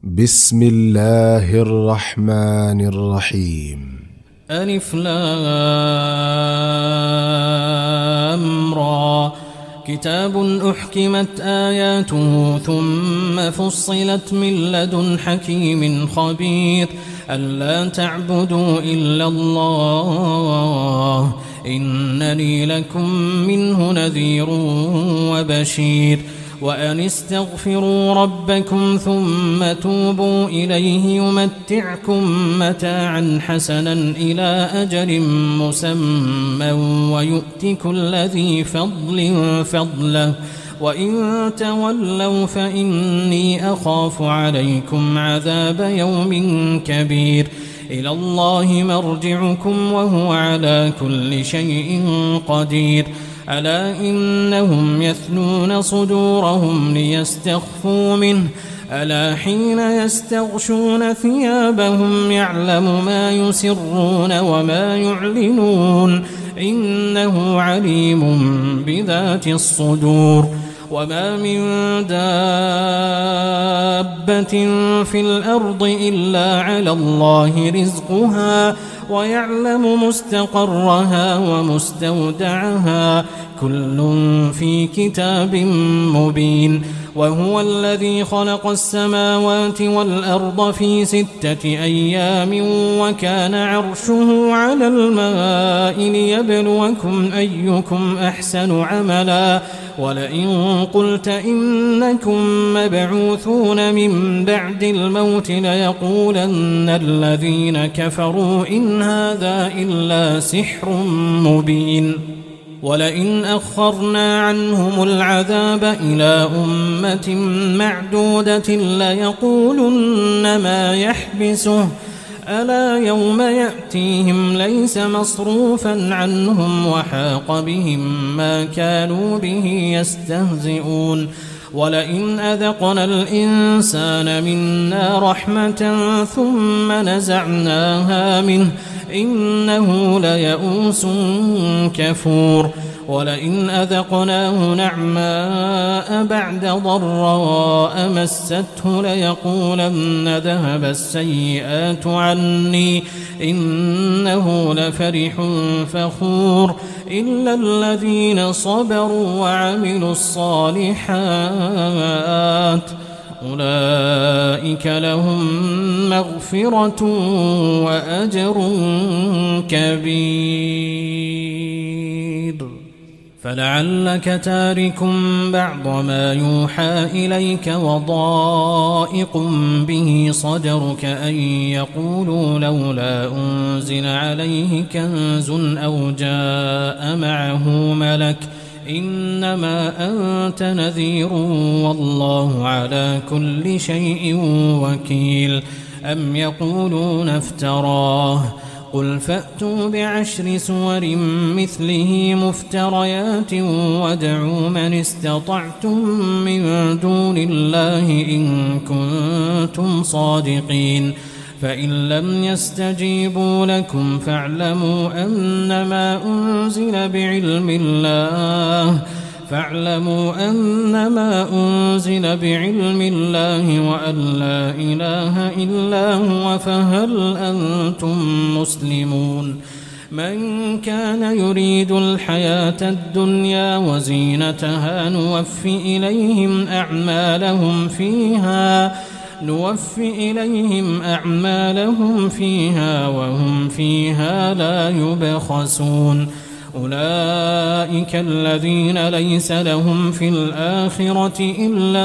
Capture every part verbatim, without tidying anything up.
بسم الله الرحمن الرحيم. ألف لام را. كتاب أحكمت آياته ثم فصلت من لدن حكيم خبير ألا تعبدوا إلا الله إنني لكم منه نذير وبشير وأن استغفروا ربكم ثم توبوا إليه يمتعكم متاعا حسنا إلى أجل مسمى ويؤت كل ذي فضل فضله وإن تولوا فإني أخاف عليكم عذاب يوم كبير إلى الله مرجعكم وهو على كل شيء قدير ألا إنهم يثنون صدورهم ليستخفوا منه ألا حين يستغشون ثيابهم يعلم ما يسرون وما يعلنون إنه عليم بذات الصدور وما من دابة في الأرض إلا على الله رزقها ويعلم مستقرها ومستودعها كل في كتاب مبين وهو الذي خلق السماوات والأرض في ستة أيام وكان عرشه على الماء ليبلوكم أيكم أحسن عملا ولئن قلت إنكم مبعوثون من بعد الموت ليقولن الذين كفروا إن هذا إلا سحر مبين ولئن أخرنا عنهم العذاب إلى أمة معدودة ليقولن ما يحبسه ألا يوم يأتيهم ليس مصروفا عنهم وحاق بهم ما كانوا به يستهزئون ولئن أذقنا الإنسان منا رحمة ثم نزعناها منه إنه ليئوس كفور ولئن أذقناه نعماء بعد ضراء مسته ليقولن ذهب السيئات عني إنه لفرح فخور إلا الذين صبروا وعملوا الصالحات أولئك لهم مغفرة وأجر كبير فلعلك تارك بعض ما يوحى إليك وضائق به صدرك أن يقولوا لولا أنزل عليه كنز أو جاء معه ملك إنما أنت نذير والله على كل شيء وكيل أم يقولون افتراه قل فأتوا بعشر سور مثله مفتريات وادعوا من استطعتم من دون الله إن كنتم صادقين فإن لم يستجيبوا لكم فاعلموا أنما أنزل بعلم الله فاعلموا أنما أنزل بعلم الله وأن لا إله إلا هو فهل أنتم مسلمون من كان يريد الحياة الدنيا وزينتها نوف إليهم أعمالهم فيها نوف إليهم أعمالهم فيها وهم فيها لا يبخسون أولئك الذين ليس لهم في الآخرة إلا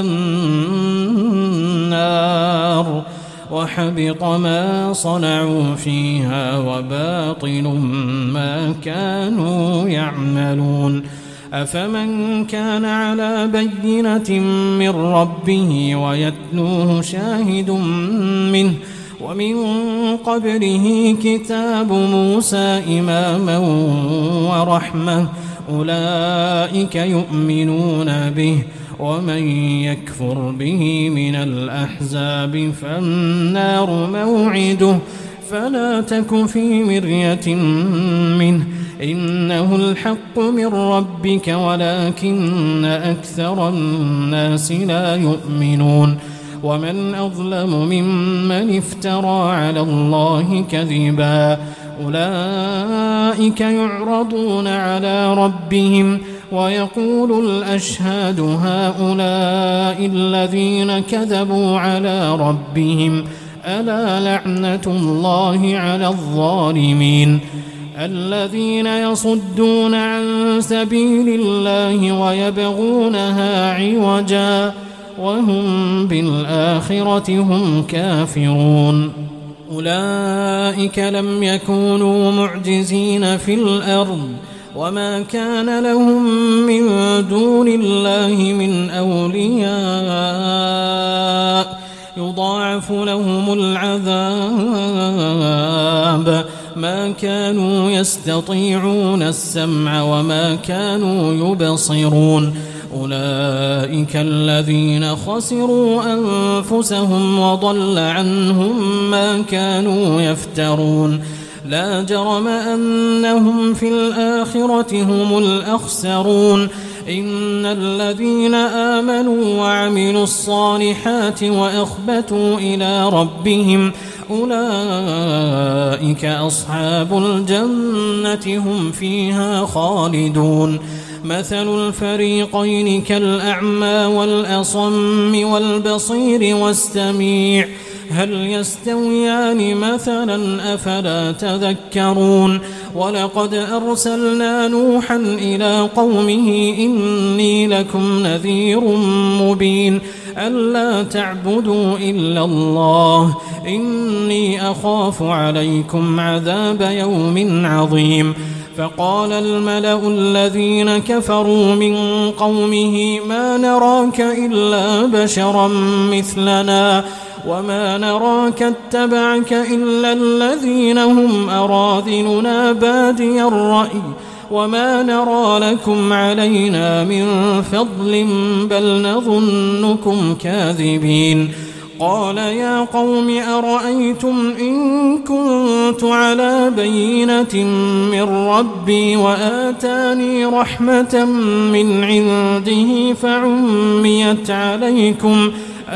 النار وحبط ما صنعوا فيها وباطل ما كانوا يعملون أفمن كان على بينة من ربه ويتلوه شاهد منه ومن قبله كتاب موسى إماما ورحمة أولئك يؤمنون به ومن يكفر به من الأحزاب فالنار موعده فلا تك في مرية منه إنه الحق من ربك ولكن أكثر الناس لا يؤمنون ومن أظلم ممن افترى على الله كذبا أولئك يعرضون على ربهم ويقول الأشهاد هؤلاء الذين كذبوا على ربهم ألا لعنة الله على الظالمين الذين يصدون عن سبيل الله ويبغونها عوجا وهم بالآخرة هم كافرون أولئك لم يكونوا معجزين في الأرض وما كان لهم من دون الله من أولياء يضاعف لهم العذاب ما كانوا يستطيعون السمع وما كانوا يبصرون أولئك الذين خسروا أنفسهم وضل عنهم ما كانوا يفترون لا جرم أنهم في الآخرة هم الأخسرون إن الذين آمنوا وعملوا الصالحات وأخبتوا إلى ربهم أولئك أصحاب الجنة هم فيها خالدون مثل الفريقين كالأعمى والأصم والبصير والسميع هل يستويان مثلا أفلا تذكرون ولقد أرسلنا نوحا إلى قومه إني لكم نذير مبين ألا تعبدوا إلا الله إني أخاف عليكم عذاب يوم عظيم فقال الملأ الذين كفروا من قومه ما نراك إلا بشرا مثلنا وما نراك اتبعك إلا الذين هم أراذلنا بادي الرأي وما نرى لكم علينا من فضل بل نظنكم كاذبين قال يا قوم أرأيتم إن كنت على بينة من ربي وآتاني رحمة من عنده فعميت عليكم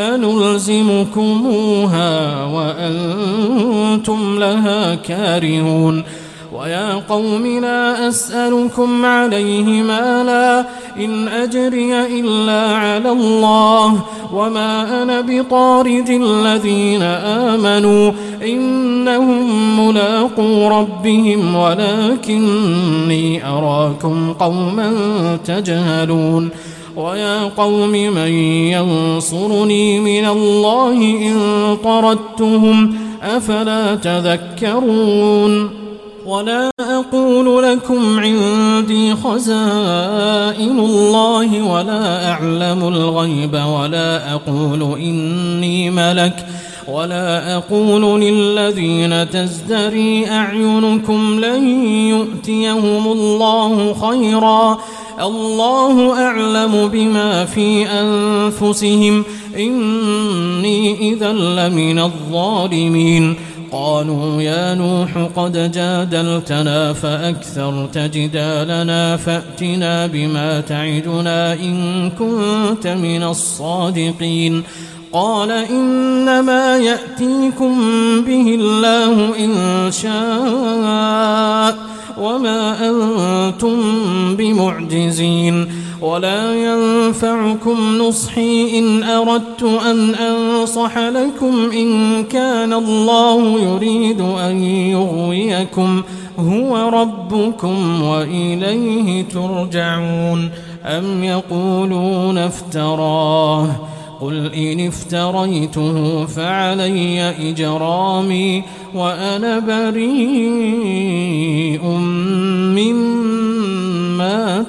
أنلزمكموها وأنتم لها كارهون ويا قوم لا أسألكم عليه مالا إن أجري إلا على الله وما أنا بطارد الذين آمنوا إنهم ملاقو ربهم ولكني أراكم قوما تجهلون ويا قوم من ينصرني من الله إن طردتهم أفلا تذكرون ولا أقول لكم عندي خزائن الله ولا أعلم الغيب ولا أقول إني ملك ولا أقول للذين تزدري أعينكم لن يؤتيهم الله خيرا الله أعلم بما في أنفسهم إني إذا لمن الظالمين قالوا يا نوح قد جادلتنا فأكثرت جدالنا فأتنا بما تعدنا إن كنت من الصادقين قال إنما يأتيكم به الله إن شاء وما أنتم بمعجزين ولا ينفعكم نصحي إن أردت أن أنصح لكم إن كان الله يريد أن يغويكم هو ربكم وإليه ترجعون أم يقولون افتراه قل إن افتريته فعلي إجرامي وأنا بريء مما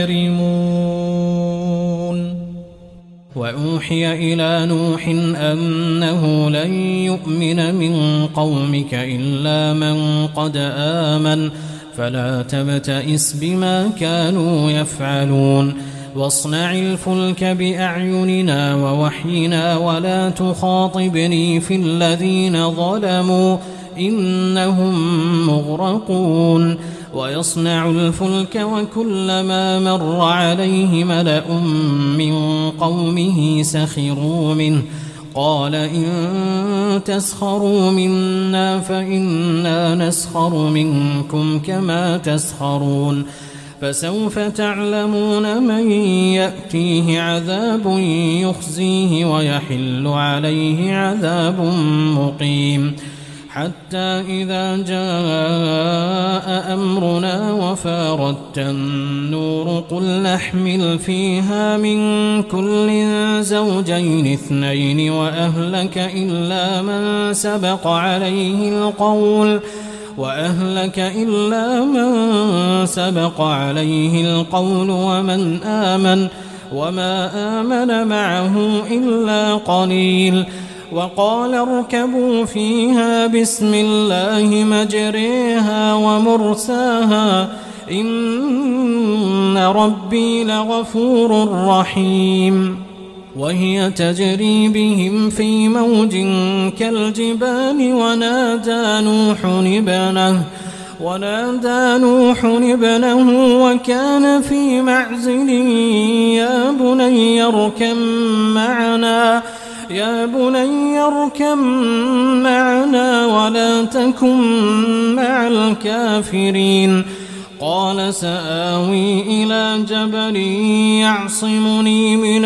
تجرمون وأوحي إلى نوح أنه لن يؤمن من قومك إلا من قد آمن فلا تبتئس بما كانوا يفعلون واصنع الفلك بأعيننا ووحينا ولا تخاطبني في الذين ظلموا إنهم مغرقون ويصنع الفلك وكلما مر عليه ملأ من قومه سخروا منه قال إن تسخروا منا فإنا نسخر منكم كما تسخرون فسوف تعلمون من يأتيه عذاب يخزيه ويحل عليه عذاب مقيم حتى إذا جاء أمرنا وفارت النور قل نحمل فيها من كل زوجين اثنين وأهلك إلا من سبق عليه القول وأهلك إلا من سبق عليه القول ومن آمن وما آمن معه إلا قليل وقال اركبوا فيها بسم الله مجريها ومرساها إن ربي لغفور رحيم وهي تجري بهم في موج كالجبال ونادى نوح ابنه ونادى نوح ابنه وكان في معزل يا بني اركب معنا يا بني اركب معنا ولا تكن مع الكافرين قال سآوي إلى جبل يعصمني من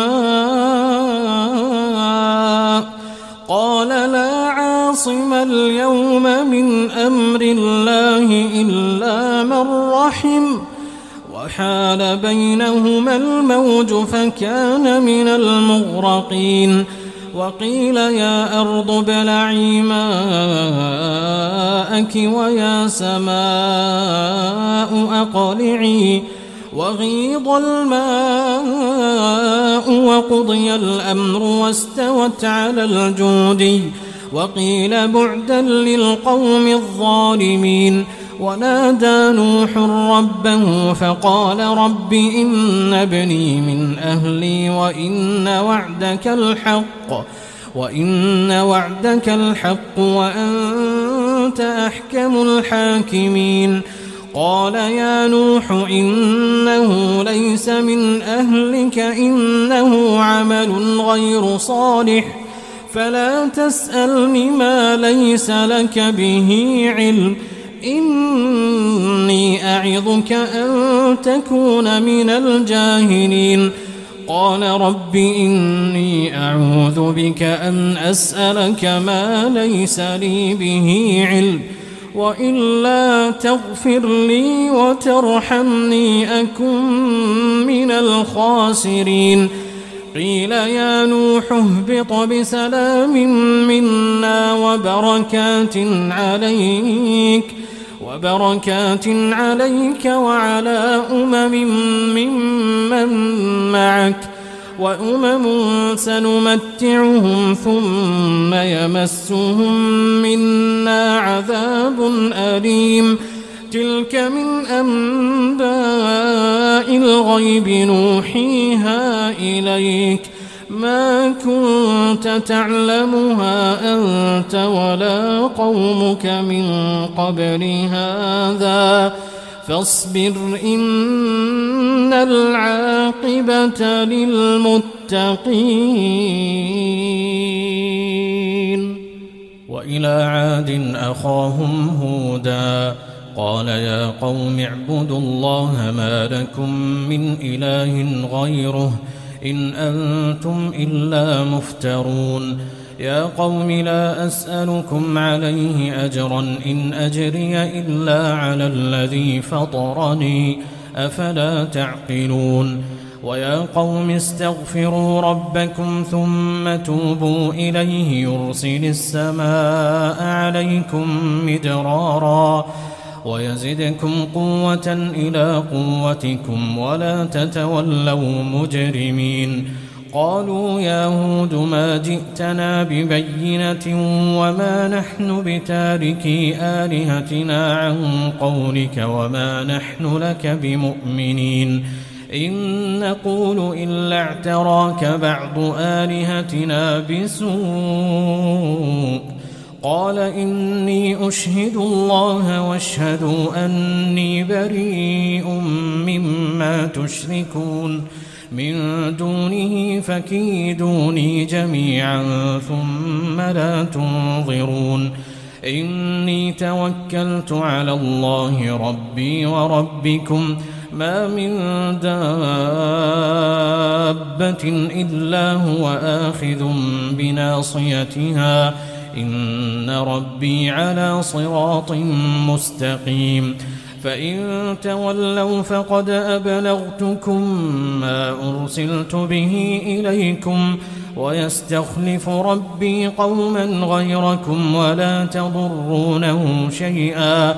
الماء قال لا عاصم اليوم من أمر الله إلا من رحم وحال بينهما الموج فكان من المغرقين وقيل يا أرض ابلعي ماءك ويا سماء أقلعي وغيض الماء وقضي الأمر واستوت على الجودي وقيل بعدا للقوم الظالمين ونادى نوح ربه فقال رب إن ابني من أهلي وإن وعدك الحق وإن وعدك الحق وأنت أحكم الحاكمين قال يا نوح إنه ليس من أهلك إنه عمل غير صالح فلا تسألني ما ليس لك به علم إني أعظك أن تكون من الجاهلين قال رب إني أعوذ بك أن أسألك ما ليس لي به علم وإلا تغفر لي وترحمني أكن من الخاسرين قيل يا نوح اهبط بسلام منا وبركات عليك وبركات عليك وعلى أمم ممن معك وأمم سنمتعهم ثم يمسهم منا عذاب أليم تلك من أنباء الغيب نوحيها إليك ما كنت تعلمها أنت ولا قومك من قبل هذا فاصبر إن العاقبة للمتقين وإلى عاد أخاهم هودا قال يا قوم اعبدوا الله ما لكم من إله غيره إن أنتم إلا مفترون يا قوم لا أسألكم عليه أجرا إن أجري إلا على الذي فطرني أفلا تعقلون ويا قوم استغفروا ربكم ثم توبوا إليه يرسل السماء عليكم مدرارا ويزدكم قوة إلى قوتكم ولا تتولوا مجرمين قالوا يا هود ما جئتنا ببينة وما نحن بتاركي آلهتنا عن قولك وما نحن لك بمؤمنين إن نقول إلا اعتراك بعض آلهتنا بسوء قال إني أشهد الله واشهدوا أني بريء مما تشركون من دونه فكيدوني جميعا ثم لا تنظرون إني توكلت على الله ربي وربكم ما من دابة إلا هو آخذ بناصيتها إن ربي على صراط مستقيم فإن تولوا فقد أبلغتكم ما أرسلت به إليكم ويستخلف ربي قوما غيركم ولا تضرونه شيئا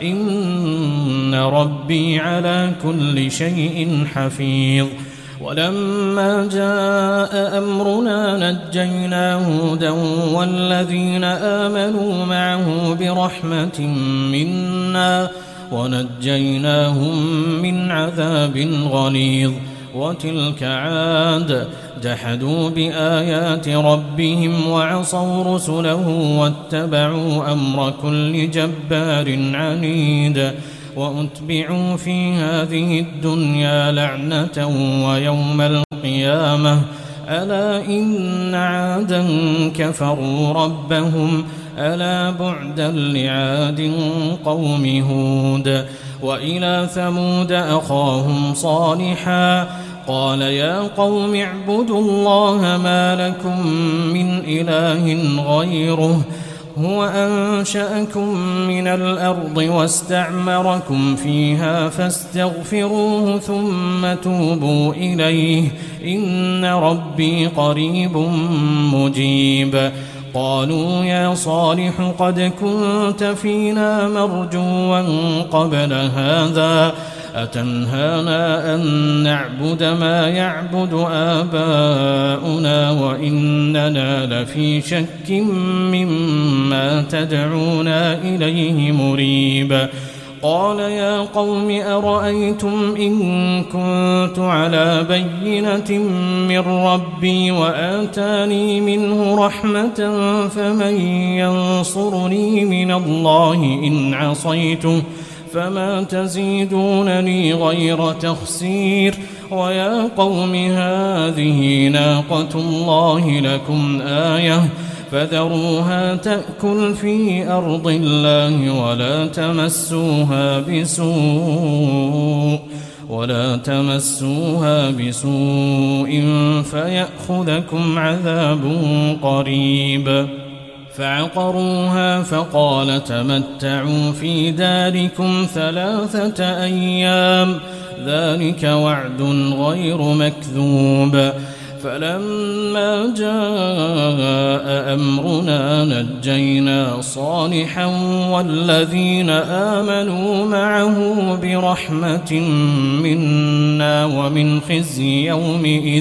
إن ربي على كل شيء حفيظ ولما جاء أمرنا نجينا هودا والذين آمنوا معه برحمة منا ونجيناهم من عذاب غليظ وتلك عاد جحدوا بآيات ربهم وعصوا رسله واتبعوا أمر كل جبار عنيد وأتبعوا في هذه الدنيا لعنة ويوم القيامة ألا إن عادا كفروا ربهم ألا بعدا لعاد قوم هود وإلى ثمود أخاهم صالحا قال يا قوم اعبدوا الله ما لكم من إله غيره هو أنشأكم من الأرض واستعمركم فيها فاستغفروه ثم توبوا إليه إن ربي قريب مجيب قالوا يا صالح قد كنت فينا مرجوا قبل هذا أتنهانا أن نعبد ما يعبد آباؤنا وإننا لفي شك مما تدعونا إليه مريب قال يا قوم أرأيتم إن كنت على بينة من ربي وآتاني منه رحمة فمن ينصرني من الله إن عصيته فما تزيدونني غير تخسير ويا قوم هذه ناقة الله لكم آية فذروها تأكل في أرض الله ولا تمسوها بسوء ولا تمسوها بسوء فيأخذكم عذاب قريب فعقروها فقال تمتعوا في داركم ثلاثة أيام ذلك وعد غير مكذوب فلما جاء أمرنا نجينا صالحا والذين آمنوا معه برحمة منا ومن خزي يومئذ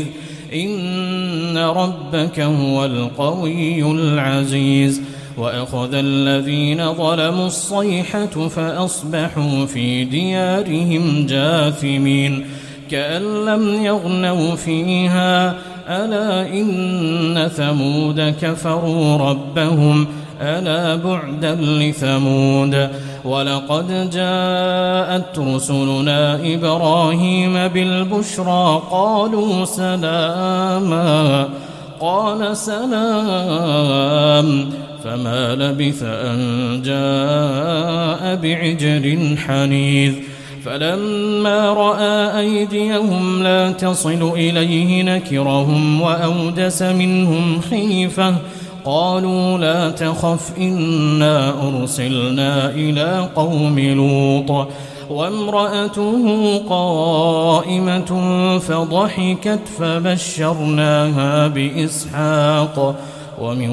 إن ربك هو القوي العزيز وأخذ الذين ظلموا الصيحة فأصبحوا في ديارهم جاثمين كأن لم يغنوا فيها ألا إن ثمود كفروا ربهم ألا بعدا لثمود ولقد جاءت رسلنا إبراهيم بالبشرى قالوا سلاما قال سلام فما لبث أن جاء بعجل حنيذ فلما رأى أيديهم لا تصل إليه نكرهم وأوجس منهم خيفة قالوا لا تخف إنا أرسلنا إلى قوم لوط وامرأته قائمة فضحكت فبشرناها بإسحاق ومن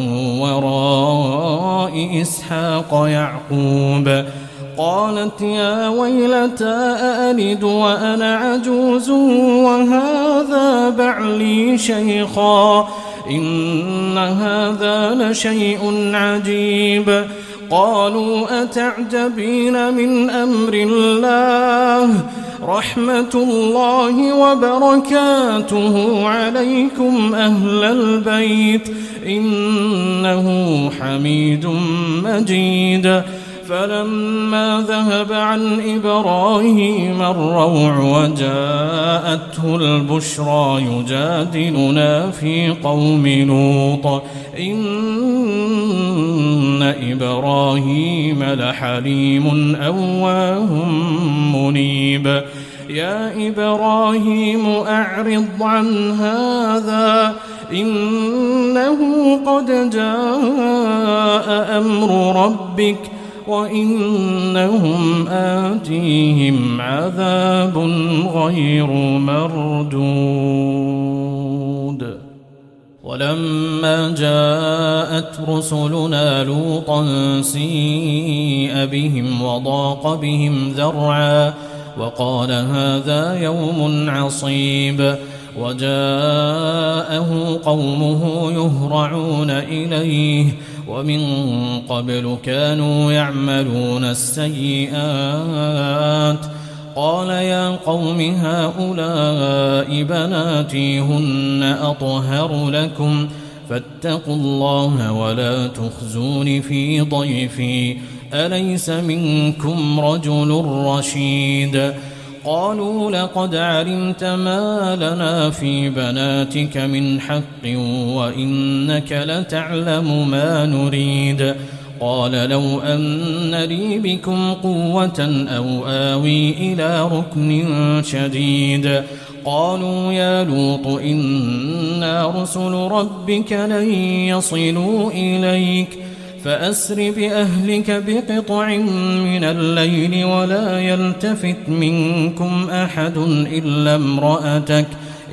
وراء إسحاق يعقوب قالت يا ويلتى أألد وأنا عجوز وهذا بعلي شيخا إن هذا لشيء عجيب قالوا أتعجبين من أمر الله رحمة الله وبركاته عليكم أهل البيت إنه حميد مجيد فلما ذهب عن إبراهيم الروع وجاءته البشرى يجادلنا في قوم لوط إن إبراهيم لحليم أواه منيب يا إبراهيم أعرض عن هذا إنه قد جاء أمر ربك وإنهم آتيهم عذاب غير مردود. ولما جاءت رسلنا لوطا سيء بهم وضاق بهم ذرعا وقال هذا يوم عصيب وجاءه قومه يهرعون إليه ومن قبل كانوا يعملون السيئات قال يا قوم هؤلاء بناتي هن أطهر لكم فاتقوا الله ولا تخزون في ضيفي أليس منكم رجل رشيد قالوا لقد علمت ما لنا في بناتك من حق وإنك لتعلم ما نريد قال لو أن لي بكم قوة أو آوي إلى ركن شديد قالوا يا لوط إنا رسل ربك لن يصلوا إليك فأسر بأهلك بقطع من الليل ولا يلتفت منكم أحد إلا امرأتك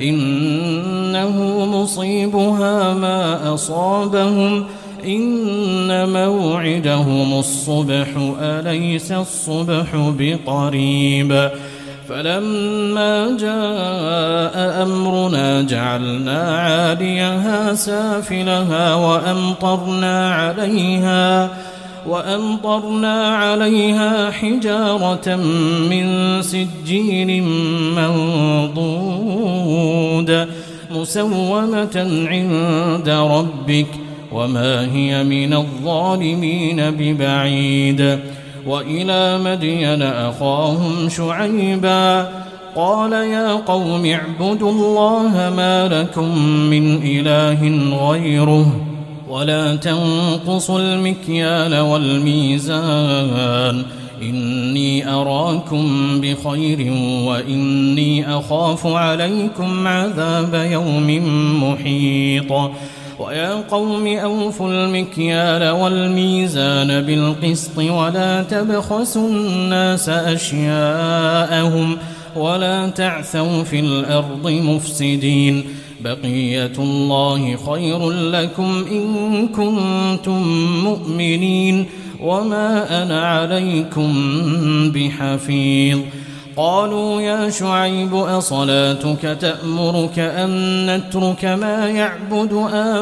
إنه مصيبها ما أصابهم إن موعدهم الصبح أليس الصبح بقريب فلما جاء أمرنا جعلنا عاليها سافلها وأمطرنا عليها وأمطرنا عليها حجارة من سجيل منضود مسومة عند ربك وما هي من الظالمين ببعيد وإلى مدين أخاهم شعيبا قال يا قوم اعبدوا الله ما لكم من إله غيره ولا تنقصوا المكيال والميزان إني أراكم بخير وإني أخاف عليكم عذاب يوم محيط ويا قوم أوفوا المكيال والميزان بالقسط ولا تبخسوا الناس أشياءهم ولا تعثوا في الأرض مفسدين بقية الله خير لكم إن كنتم مؤمنين وما أنا عليكم بحفيظ قالوا يا شعيب أصلاتك تأمرك أن نترك ما يعبد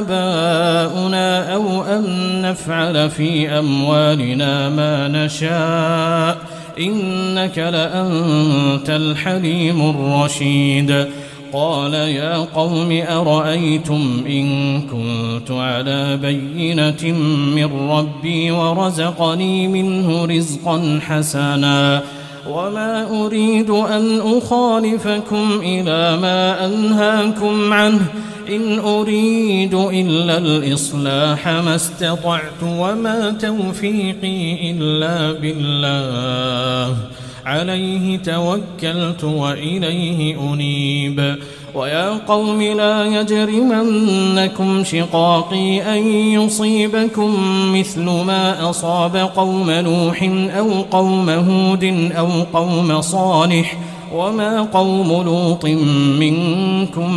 آباؤنا أو أن نفعل في أموالنا ما نشاء إنك لأنت الحليم الرشيد قال يا قوم أرأيتم إن كنت على بينة من ربي ورزقني منه رزقا حسنا وما أريد أن أخالفكم إلى ما أنهاكم عنه إن أريد إلا الإصلاح ما استطعت وما توفيقي إلا بالله عليه توكلت وإليه أنيب ويا قوم لا يجرمنكم شقاقي أن يصيبكم مثل ما أصاب قوم نوح أو قوم هود أو قوم صالح وما قوم لوط منكم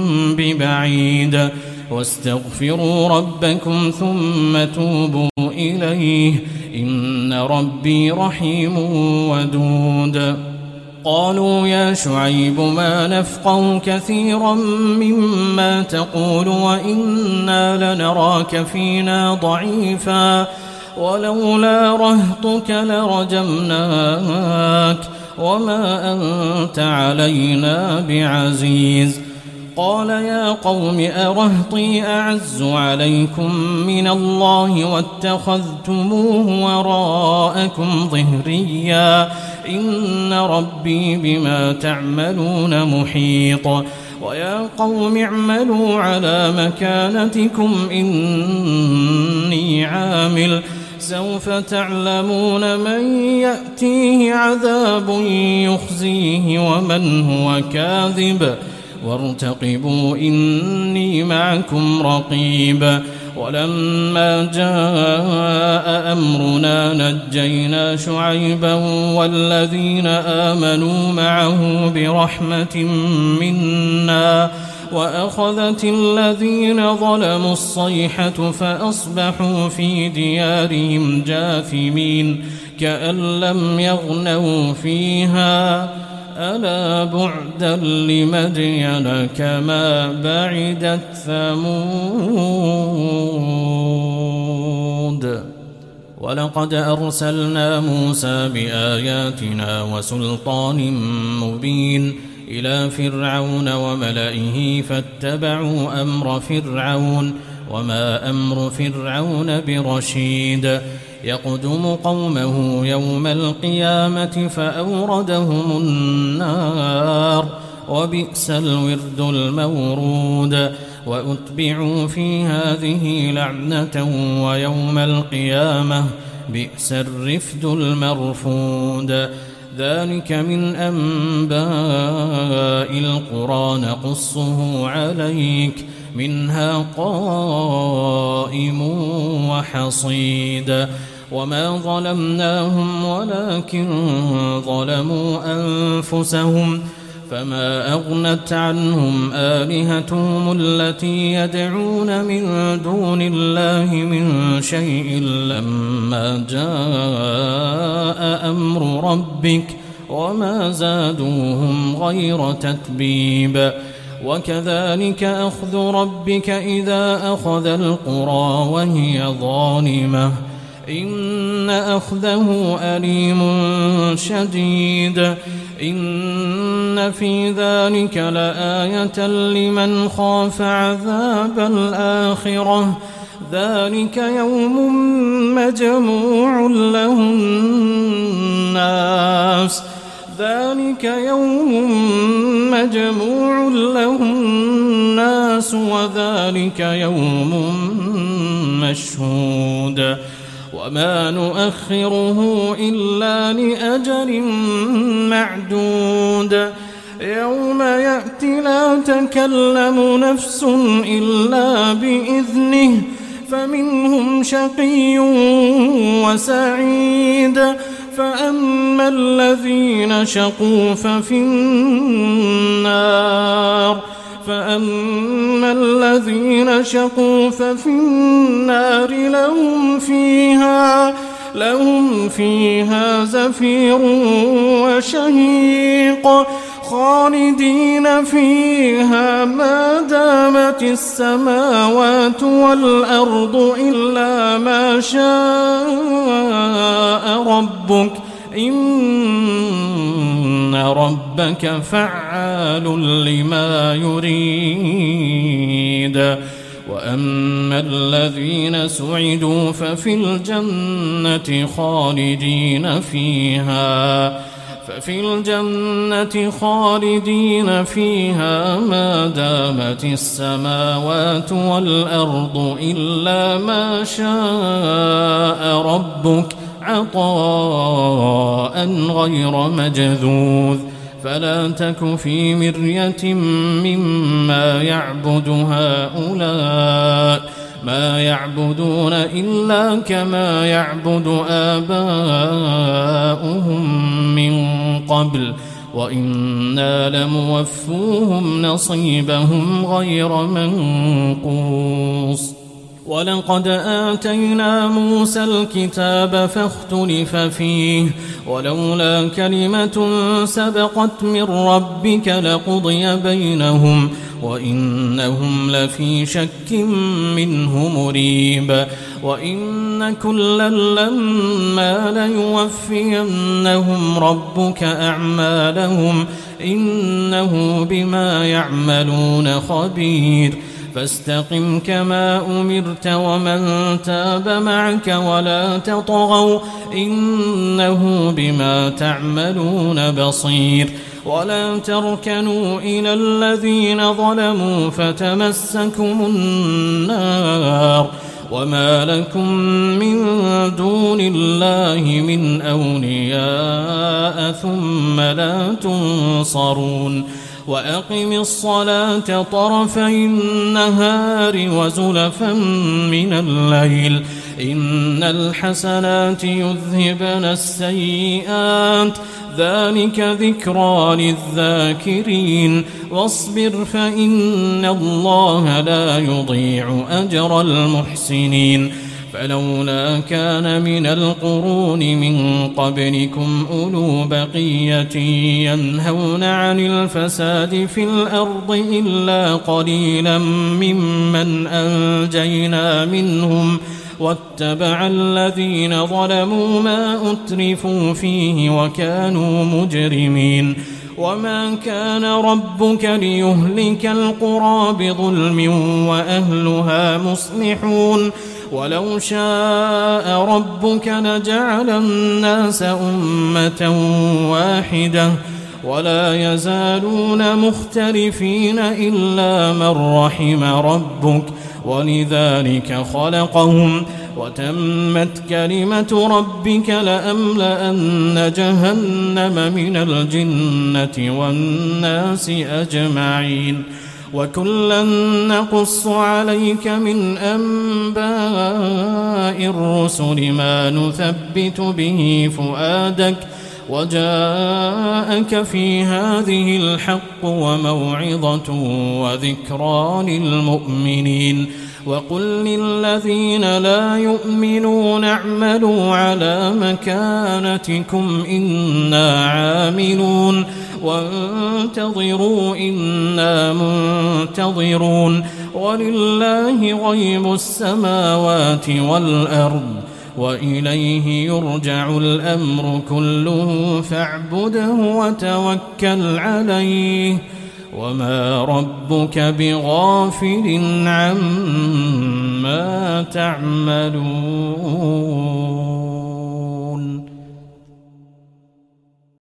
ببعيد واستغفروا ربكم ثم توبوا إليه إن ربي رحيم ودود قالوا يا شعيب ما نفقه كثيرا مما تقول وإنا لنراك فينا ضعيفا ولولا رهطك لرجمناك وما أنت علينا بعزيز قال يا قوم أرهطي أعز عليكم من الله واتخذتموه وراءكم ظهريا إن ربي بما تعملون محيط ويا قوم اعملوا على مكانتكم إني عامل سوف تعلمون من يأتيه عذاب يخزيه ومن هو كاذب وارتقبوا إني معكم رقيب ولما جاء أمرنا نجينا شعيبا والذين آمنوا معه برحمة منا وأخذت الذين ظلموا الصيحة فأصبحوا في ديارهم جاثمين كأن لم يغنوا فيها ألا بعدا لمدين كما بعدت ثمود ولقد أرسلنا موسى بآياتنا وسلطان مبين إلى فرعون وملئه فاتبعوا أمر فرعون وما أمر فرعون برشيد يقدم قومه يوم القيامة فأوردهم النار وبئس الورد المورود وأتبعوا في هذه لعنة ويوم القيامة بئس الرفد المرفود ذلك من أنباء القرى نقصه عليك منها قائم وحصيد وما ظلمناهم ولكن ظلموا أنفسهم فما أغنت عنهم آلهتهم التي يدعون من دون الله من شيء لما جاء أمر ربك وما زادوهم غير تتبيب وكذلك أخذ ربك إذا أخذ القرى وهي ظالمة إن أخذه أليم شديد إن في ذلك لآية لمن خاف عذاب الآخرة ذلك يوم مجموع له الناس ذلك يوم مجموع له الناس وذلك يوم مشهود وما نؤخره إلا لأجل معدود يوم يأتي لا تكلم نفس إلا بإذنه فمنهم شقي وسعيد فأما الذين شقوا ففي النار فأما الذين شقوا ففي النار لهم فيها لهم فيها زفير وشهيق خالدين فيها ما دامت السماوات والأرض إلا ما شاء ربك إن ربك فعال لما يريد وأما الذين سعدوا ففي الجنة خالدين فيها ففي الجنة خالدين فيها ما دامت السماوات والأرض إلا ما شاء ربك عطاء غير مجذوذ فلا تك في مرية مما يعبد هؤلاء ما يعبدون إلا كما يعبد آباؤهم من قبل وإنا لموفوهم نصيبهم غير منقوص ولقد آتينا موسى الكتاب فاختلف فيه ولولا كلمة سبقت من ربك لقضي بينهم وإنهم لفي شك منه مريب وإن كلا لما ليوفينهم ربك أعمالهم إنه بما يعملون خبير فاستقم كما أمرت ومن تاب معك ولا تطغوا إنه بما تعملون بصير ولا تركنوا إلى الذين ظلموا فتمسكم النار وما لكم من دون الله من أولياء ثم لا تنصرون وأقم الصلاة طرفي النهار وزلفا من الليل إن الحسنات يذهبن السيئات ذلك ذكرى للذاكرين واصبر فإن الله لا يضيع أجر المحسنين فلولا كان من القرون من قبلكم أولو بقية ينهون عن الفساد في الأرض إلا قليلا ممن أنجينا منهم واتبع الذين ظلموا ما أترفوا فيه وكانوا مجرمين وما كان ربك ليهلك القرى بظلم وأهلها مصلحون ولو شاء ربك لجعل الناس أمة واحدة ولا يزالون مختلفين إلا من رحم ربك ولذلك خلقهم وتمت كلمة ربك لأملأن جهنم من الجنة والناس أجمعين وكلا نقص عليك من أنباء الرسل ما نثبت به فؤادك وجاءك في هذه الحق وموعظة وذكرى للمؤمنين وقل للذين لا يؤمنون اعملوا على مكانتكم إنا عاملون وانتظروا إنا منتظرون ولله غيب السماوات والأرض وإليه يرجع الأمر كله فاعبده وتوكل عليه وما ربك بغافل عما تعملون.